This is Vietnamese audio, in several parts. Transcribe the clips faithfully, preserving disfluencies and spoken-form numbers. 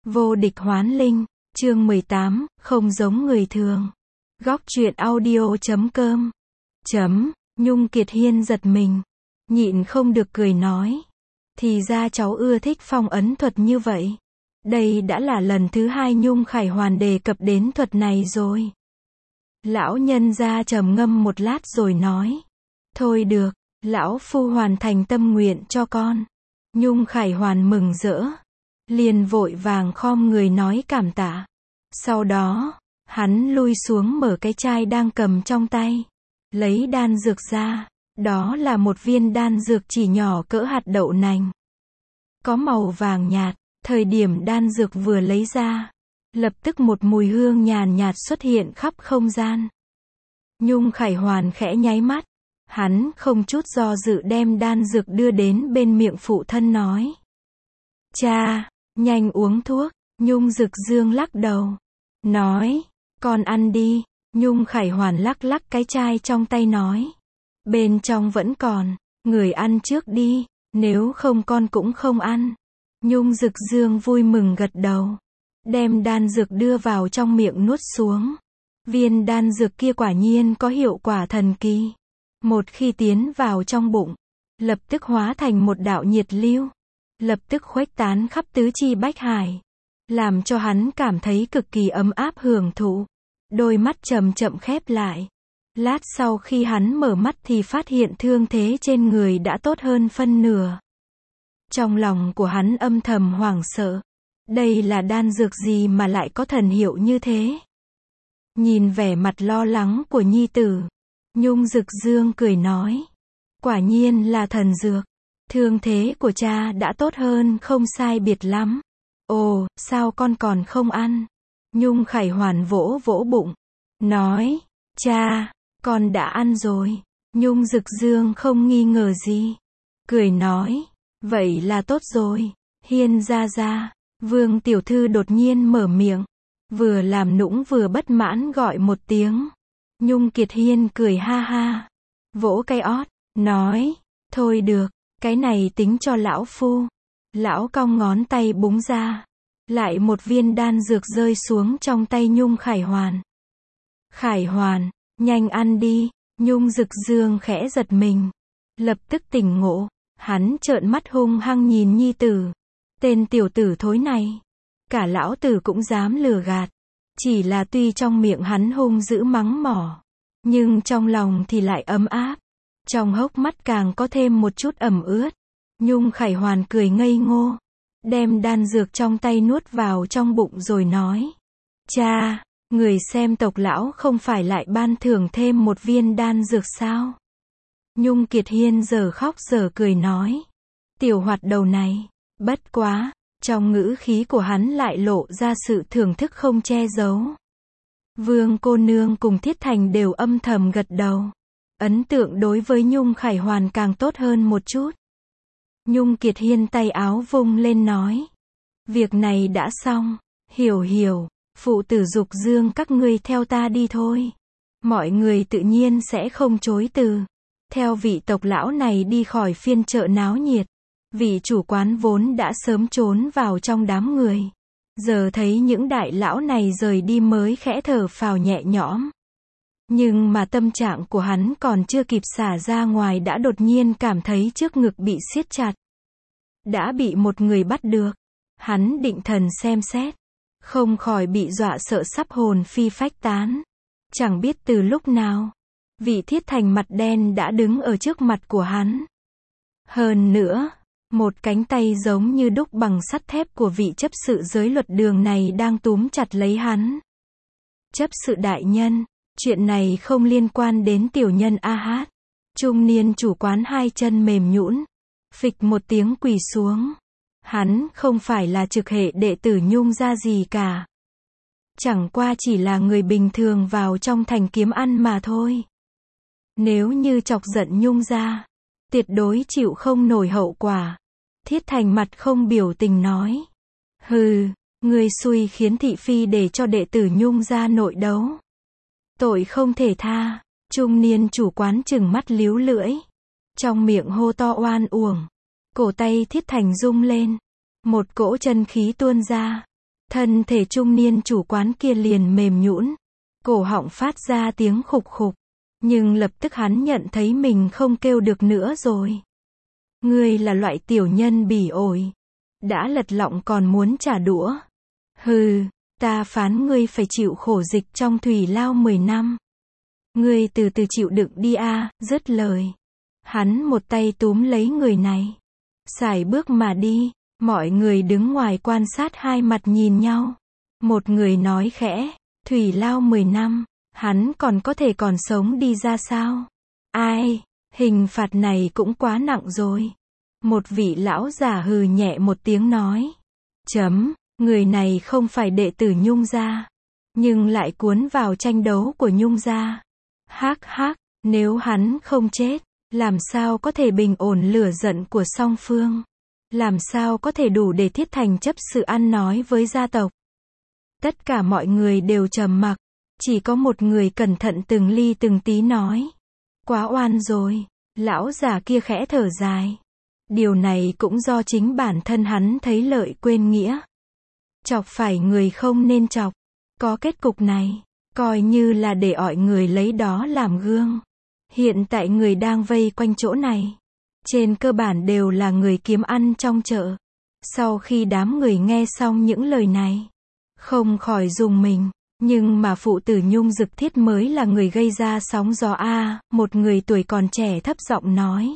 Vô địch hoán linh, chương mười tám, không giống người thường. Góc truyện audio chấm com. Chấm, Nhung Kiệt Hiên giật mình. Nhịn không được cười nói. Thì ra cháu ưa thích phong ấn thuật như vậy. Đây đã là lần thứ hai Nhung Khải Hoàn đề cập đến thuật này rồi. Lão nhân gia trầm ngâm một lát rồi nói. Thôi được, lão phu hoàn thành tâm nguyện cho con. Nhung Khải Hoàn mừng rỡ. Liền vội vàng khom người nói cảm tạ. Sau đó, hắn lui xuống mở cái chai đang cầm trong tay. Lấy đan dược ra. Đó là một viên đan dược chỉ nhỏ cỡ hạt đậu nành. Có màu vàng nhạt. Thời điểm đan dược vừa lấy ra, lập tức một mùi hương nhàn nhạt xuất hiện khắp không gian. Nhung Khải Hoàn khẽ nháy mắt. Hắn không chút do dự đem đan dược đưa đến bên miệng phụ thân nói. Cha, nhanh uống thuốc. Nhung Dực Dương lắc đầu. Nói, con ăn đi. Nhung Khải Hoàn lắc lắc cái chai trong tay nói. Bên trong vẫn còn, người ăn trước đi, nếu không con cũng không ăn. Nhung Dực Dương vui mừng gật đầu. Đem đan dược đưa vào trong miệng nuốt xuống. Viên đan dược kia quả nhiên có hiệu quả thần kỳ. Một khi tiến vào trong bụng, lập tức hóa thành một đạo nhiệt lưu. Lập tức khuếch tán khắp tứ chi bách hải. Làm cho hắn cảm thấy cực kỳ ấm áp hưởng thụ. Đôi mắt chậm chậm khép lại. Lát sau khi hắn mở mắt thì phát hiện thương thế trên người đã tốt hơn phân nửa. Trong lòng của hắn âm thầm hoảng sợ. Đây là đan dược gì mà lại có thần hiệu như thế? Nhìn vẻ mặt lo lắng của nhi tử, Nhung Dực Dương cười nói. Quả nhiên là thần dược. Thương thế của cha đã tốt hơn không sai biệt lắm. Ồ, sao con còn không ăn? Nhung Khải Hoàn vỗ vỗ bụng. Nói, cha, con đã ăn rồi. Nhung Dực Dương không nghi ngờ gì. Cười nói, vậy là tốt rồi. Hiên gia gia. Vương tiểu thư đột nhiên mở miệng. Vừa làm nũng vừa bất mãn gọi một tiếng. Nhung Kiệt Hiên cười ha ha. Vỗ cái ót. Nói, thôi được. Cái này tính cho lão phu. Lão cong ngón tay búng ra. Lại một viên đan dược rơi xuống trong tay Nhung Khải Hoàn. Khải Hoàn, nhanh ăn đi. Nhung Dực Dương khẽ giật mình. Lập tức tỉnh ngộ. Hắn trợn mắt hung hăng nhìn nhi tử. Tên tiểu tử thối này. Cả lão tử cũng dám lừa gạt. Chỉ là tuy trong miệng hắn hung dữ mắng mỏ. Nhưng trong lòng thì lại ấm áp. Trong hốc mắt càng có thêm một chút ẩm ướt. Nhung Khải Hoàn cười ngây ngô. Đem đan dược trong tay nuốt vào trong bụng rồi nói. Cha, người xem tộc lão không phải lại ban thưởng thêm một viên đan dược sao? Nhung Kiệt Hiên giờ khóc giờ cười nói. Tiểu hoạt đầu này, bất quá, trong ngữ khí của hắn lại lộ ra sự thưởng thức không che giấu. Vương cô nương cùng Thiết Thành đều âm thầm gật đầu. Ấn tượng đối với Nhung Khải Hoàn càng tốt hơn một chút. Nhung Kiệt Hiên tay áo vung lên nói. Việc này đã xong. Hiểu hiểu, phụ tử Dục Dương các ngươi theo ta đi thôi. Mọi người tự nhiên sẽ không chối từ. Theo vị tộc lão này đi khỏi phiên chợ náo nhiệt. Vị chủ quán vốn đã sớm trốn vào trong đám người. Giờ thấy những đại lão này rời đi mới khẽ thở phào nhẹ nhõm. Nhưng mà tâm trạng của hắn còn chưa kịp xả ra ngoài đã đột nhiên cảm thấy trước ngực bị siết chặt. Đã bị một người bắt được. Hắn định thần xem xét. Không khỏi bị dọa sợ sắp hồn phi phách tán. Chẳng biết từ lúc nào. Vị Thiết Thành mặt đen đã đứng ở trước mặt của hắn. Hơn nữa, một cánh tay giống như đúc bằng sắt thép của vị chấp sự giới luật đường này đang túm chặt lấy hắn. Chấp sự đại nhân, chuyện này không liên quan đến tiểu nhân A Hát. Trung niên chủ quán hai chân mềm nhũn, phịch một tiếng quỳ xuống. Hắn không phải là trực hệ đệ tử Nhung gia gì cả. Chẳng qua chỉ là người bình thường vào trong thành kiếm ăn mà thôi. Nếu như chọc giận Nhung gia, tuyệt đối chịu không nổi hậu quả. Thiết Thành mặt không biểu tình nói. Hừ, ngươi xui khiến thị phi để cho đệ tử Nhung gia nội đấu. Tội không thể tha. Trung niên chủ quán chừng mắt líu lưỡi. Trong miệng hô to oan uổng. Cổ tay Thiết Thành rung lên. Một cỗ chân khí tuôn ra. Thân thể trung niên chủ quán kia liền mềm nhũn, cổ họng phát ra tiếng khục khục. Nhưng lập tức hắn nhận thấy mình không kêu được nữa rồi. Ngươi là loại tiểu nhân bỉ ổi. Đã lật lọng còn muốn trả đũa. Hừ, ta phán ngươi phải chịu khổ dịch trong thủy lao mười năm. Ngươi từ từ chịu đựng đi a, dứt lời. Hắn một tay túm lấy người này. Sải bước mà đi, mọi người đứng ngoài quan sát hai mặt nhìn nhau. Một người nói khẽ, thủy lao mười năm, hắn còn có thể còn sống đi ra sao? Ai, hình phạt này cũng quá nặng rồi. Một vị lão già hừ nhẹ một tiếng nói. Chấm, người này không phải đệ tử Nhung gia, nhưng lại cuốn vào tranh đấu của Nhung gia. Hắc hắc, nếu hắn không chết, làm sao có thể bình ổn lửa giận của song phương? Làm sao có thể đủ để thiết thành chấp sự ăn nói với gia tộc? Tất cả mọi người đều trầm mặc, chỉ có một người cẩn thận từng ly từng tí nói. Quá oan rồi, lão già kia khẽ thở dài. Điều này cũng do chính bản thân hắn thấy lợi quên nghĩa. Chọc phải người không nên chọc. Có kết cục này, coi như là để mọi người lấy đó làm gương. Hiện tại người đang vây quanh chỗ này, trên cơ bản đều là người kiếm ăn trong chợ. Sau khi đám người nghe xong những lời này, không khỏi rùng mình. Nhưng mà phụ tử Nhung Dực Thiết mới là người gây ra sóng gió a, một người tuổi còn trẻ thấp giọng nói.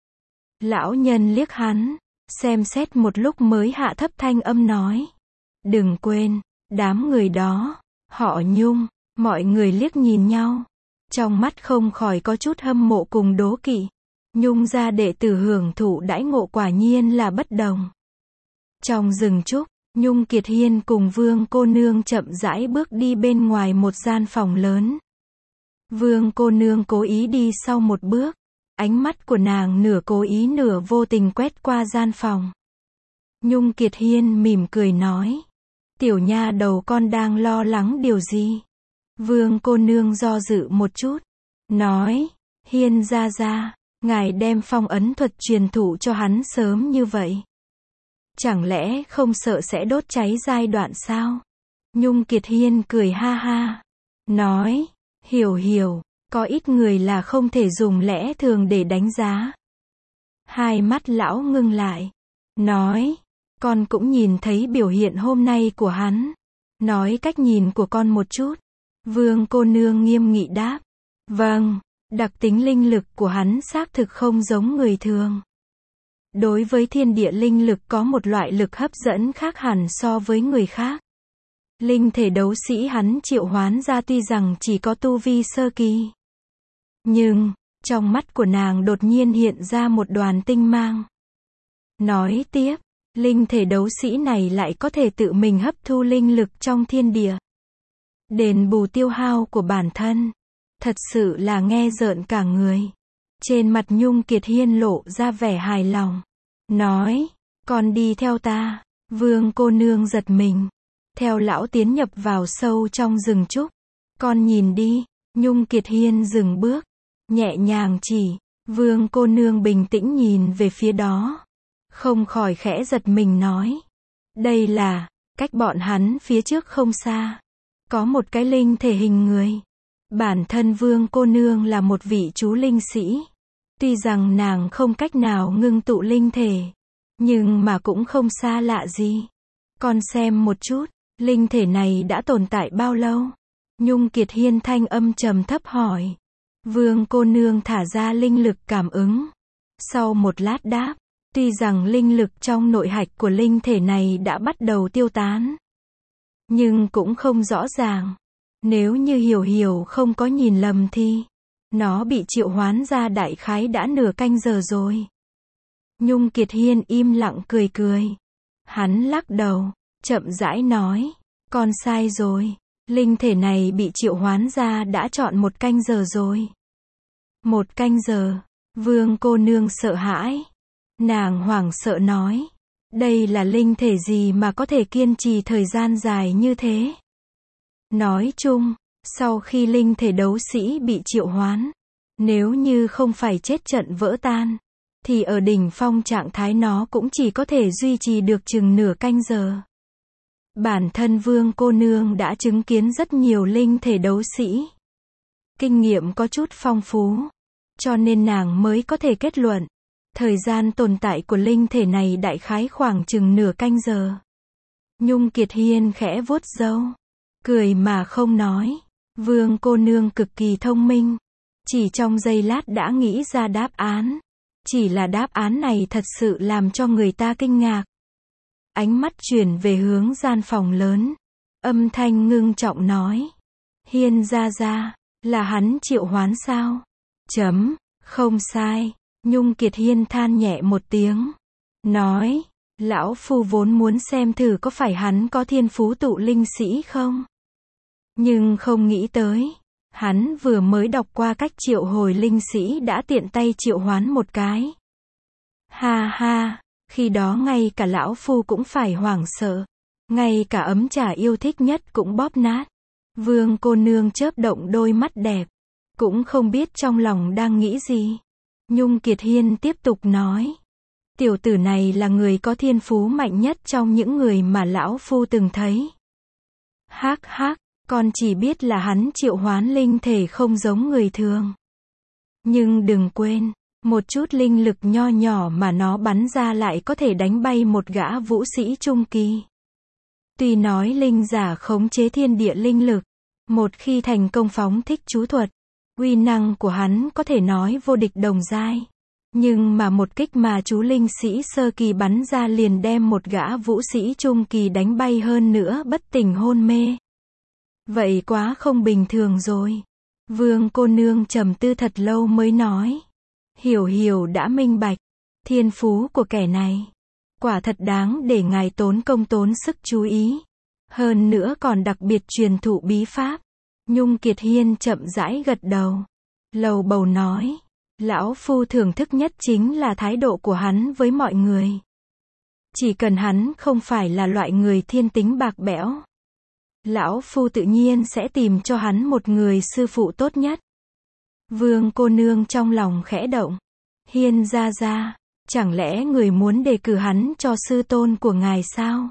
Lão nhân liếc hắn, xem xét một lúc mới hạ thấp thanh âm nói. Đừng quên, đám người đó, họ Nhung, mọi người liếc nhìn nhau. Trong mắt không khỏi có chút hâm mộ cùng đố kỵ. Nhung gia đệ tử hưởng thụ đãi ngộ quả nhiên là bất đồng. Trong rừng trúc, Nhung Kiệt Hiên cùng Vương cô nương chậm rãi bước đi bên ngoài một gian phòng lớn. Vương cô nương cố ý đi sau một bước. Ánh mắt của nàng nửa cố ý nửa vô tình quét qua gian phòng. Nhung Kiệt Hiên mỉm cười nói. Tiểu nha đầu con đang lo lắng điều gì? Vương cô nương do dự một chút. Nói, Hiên gia gia, ngài đem phong ấn thuật truyền thụ cho hắn sớm như vậy. Chẳng lẽ không sợ sẽ đốt cháy giai đoạn sao? Nhung Kiệt Hiên cười ha ha. Nói, hiểu hiểu, có ít người là không thể dùng lẽ thường để đánh giá. Hai mắt lão ngưng lại. Nói, con cũng nhìn thấy biểu hiện hôm nay của hắn. Nói cách nhìn của con một chút. Vương cô nương nghiêm nghị đáp. Vâng, đặc tính linh lực của hắn xác thực không giống người thường. Đối với thiên địa linh lực có một loại lực hấp dẫn khác hẳn so với người khác. Linh thể đấu sĩ hắn triệu hoán ra tuy rằng chỉ có tu vi sơ kỳ. Nhưng, trong mắt của nàng đột nhiên hiện ra một đoàn tinh mang. Nói tiếp, linh thể đấu sĩ này lại có thể tự mình hấp thu linh lực trong thiên địa. Đền bù tiêu hao của bản thân. Thật sự là nghe rợn cả người. Trên mặt Nhung Kiệt Hiên lộ ra vẻ hài lòng. Nói, con đi theo ta. Vương cô nương giật mình. Theo lão tiến nhập vào sâu trong rừng trúc. Con nhìn đi. Nhung Kiệt Hiên dừng bước. Nhẹ nhàng chỉ. Vương cô nương bình tĩnh nhìn về phía đó. Không khỏi khẽ giật mình nói. Đây là, cách bọn hắn phía trước không xa. Có một cái linh thể hình người. Bản thân Vương cô nương là một vị chú linh sĩ. Tuy rằng nàng không cách nào ngưng tụ linh thể. Nhưng mà cũng không xa lạ gì. Con xem một chút, linh thể này đã tồn tại bao lâu? Nhung Kiệt Hiên thanh âm trầm thấp hỏi. Vương cô nương thả ra linh lực cảm ứng. Sau một lát đáp. Tuy rằng linh lực trong nội hạch của linh thể này đã bắt đầu tiêu tán. Nhưng cũng không rõ ràng. Nếu như hiểu hiểu không có nhìn lầm thì nó bị triệu hoán ra đại khái đã nửa canh giờ rồi. Nhung Kiệt Hiên im lặng cười cười. Hắn lắc đầu, chậm rãi nói. Con sai rồi. Linh thể này bị triệu hoán ra đã trọn một canh giờ rồi. Một canh giờ. Vương cô nương sợ hãi. Nàng hoảng sợ nói. Đây là linh thể gì mà có thể kiên trì thời gian dài như thế? Nói chung, sau khi linh thể đấu sĩ bị triệu hoán, nếu như không phải chết trận vỡ tan, thì ở đỉnh phong trạng thái nó cũng chỉ có thể duy trì được chừng nửa canh giờ. Bản thân Vương cô nương đã chứng kiến rất nhiều linh thể đấu sĩ. Kinh nghiệm có chút phong phú. Cho nên nàng mới có thể kết luận. Thời gian tồn tại của linh thể này đại khái khoảng chừng nửa canh giờ. Nhung Kiệt Hiên khẽ vuốt râu. Cười mà không nói. Vương cô nương cực kỳ thông minh. Chỉ trong giây lát đã nghĩ ra đáp án. Chỉ là đáp án này thật sự làm cho người ta kinh ngạc. Ánh mắt chuyển về hướng gian phòng lớn. Âm thanh ngưng trọng nói. Hiên gia gia, là hắn triệu hoán sao? Chấm, không sai. Nhung Kiệt Hiên than nhẹ một tiếng. Nói, lão phu vốn muốn xem thử có phải hắn có thiên phú tụ linh sĩ không? Nhưng không nghĩ tới. Hắn vừa mới đọc qua cách triệu hồi linh sĩ đã tiện tay triệu hoán một cái. Ha ha, khi đó ngay cả lão phu cũng phải hoảng sợ. Ngay cả ấm trà yêu thích nhất cũng bóp nát. Vương cô nương chớp động đôi mắt đẹp. Cũng không biết trong lòng đang nghĩ gì. Nhung Kiệt Hiên tiếp tục nói. Tiểu tử này là người có thiên phú mạnh nhất trong những người mà lão phu từng thấy. Hắc hắc, con chỉ biết là hắn triệu hoán linh thể không giống người thường. Nhưng đừng quên, một chút linh lực nho nhỏ mà nó bắn ra lại có thể đánh bay một gã vũ sĩ trung kỳ. Tuy nói linh giả khống chế thiên địa linh lực, một khi thành công phóng thích chú thuật, uy năng của hắn có thể nói vô địch đồng giai. Nhưng mà một kích mà chú linh sĩ sơ kỳ bắn ra liền đem một gã vũ sĩ trung kỳ đánh bay hơn nữa bất tỉnh hôn mê. Vậy quá không bình thường rồi. Vương cô nương trầm tư thật lâu mới nói. Hiểu hiểu đã minh bạch. Thiên phú của kẻ này. Quả thật đáng để ngài tốn công tốn sức chú ý. Hơn nữa còn đặc biệt truyền thụ bí pháp. Nhung Kiệt Hiên chậm rãi gật đầu. Lầu bầu nói. Lão phu thưởng thức nhất chính là thái độ của hắn với mọi người. Chỉ cần hắn không phải là loại người thiên tính bạc bẽo. Lão phu tự nhiên sẽ tìm cho hắn một người sư phụ tốt nhất. Vương cô nương trong lòng khẽ động. Hiên gia gia, chẳng lẽ người muốn đề cử hắn cho sư tôn của ngài sao?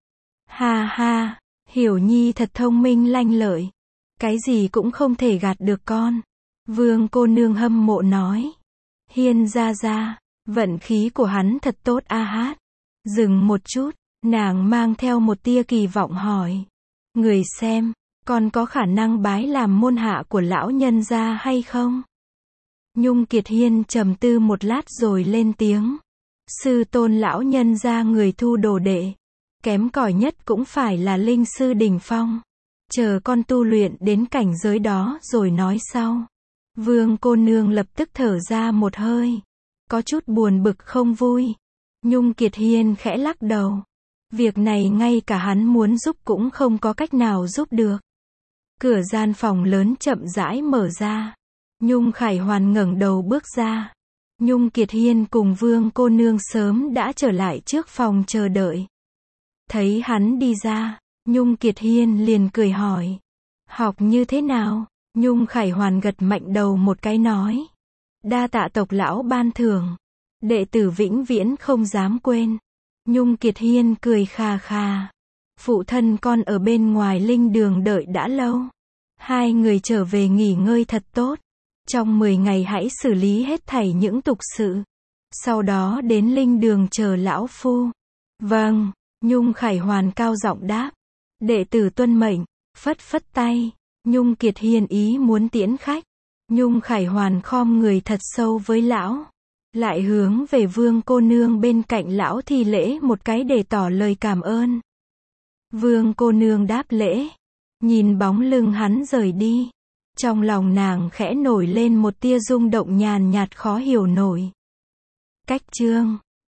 Ha ha, Hiểu Nhi thật thông minh lanh lợi. Cái gì cũng không thể gạt được con. Vương cô nương hâm mộ nói. Hiên gia gia, vận khí của hắn thật tốt a hát. Dừng một chút, nàng mang theo một tia kỳ vọng hỏi. Người xem, con có khả năng bái làm môn hạ của lão nhân gia hay không? Nhung Kiệt Hiên trầm tư một lát rồi lên tiếng. Sư tôn lão nhân gia người thu đồ đệ. Kém cỏi nhất cũng phải là linh sư đỉnh phong. Chờ con tu luyện đến cảnh giới đó rồi nói sau. Vương cô nương lập tức thở ra một hơi. Có chút buồn bực không vui. Nhung Kiệt Hiên khẽ lắc đầu. Việc này ngay cả hắn muốn giúp cũng không có cách nào giúp được. Cửa gian phòng lớn chậm rãi mở ra. Nhung Khải Hoàn ngẩng đầu bước ra. Nhung Kiệt Hiên cùng Vương cô nương sớm đã trở lại trước phòng chờ đợi. Thấy hắn đi ra, Nhung Kiệt Hiên liền cười hỏi. Học như thế nào? Nhung Khải Hoàn gật mạnh đầu một cái nói. Đa tạ tộc lão ban thưởng. Đệ tử vĩnh viễn không dám quên. Nhung Kiệt Hiên cười khà khà. Phụ thân con ở bên ngoài linh đường đợi đã lâu. Hai người trở về nghỉ ngơi thật tốt. Trong mười ngày hãy xử lý hết thảy những tục sự. Sau đó đến linh đường chờ lão phu. Vâng, Nhung Khải Hoàn cao giọng đáp. Đệ tử tuân mệnh, phất phất tay. Nhung Kiệt Hiên ý muốn tiễn khách. Nhung Khải Hoàn khom người thật sâu với lão. Lại hướng về Vương cô nương bên cạnh lão thi lễ một cái để tỏ lời cảm ơn. Vương cô nương đáp lễ. Nhìn bóng lưng hắn rời đi. Trong lòng nàng khẽ nổi lên một tia rung động nhàn nhạt khó hiểu nổi. Cách chương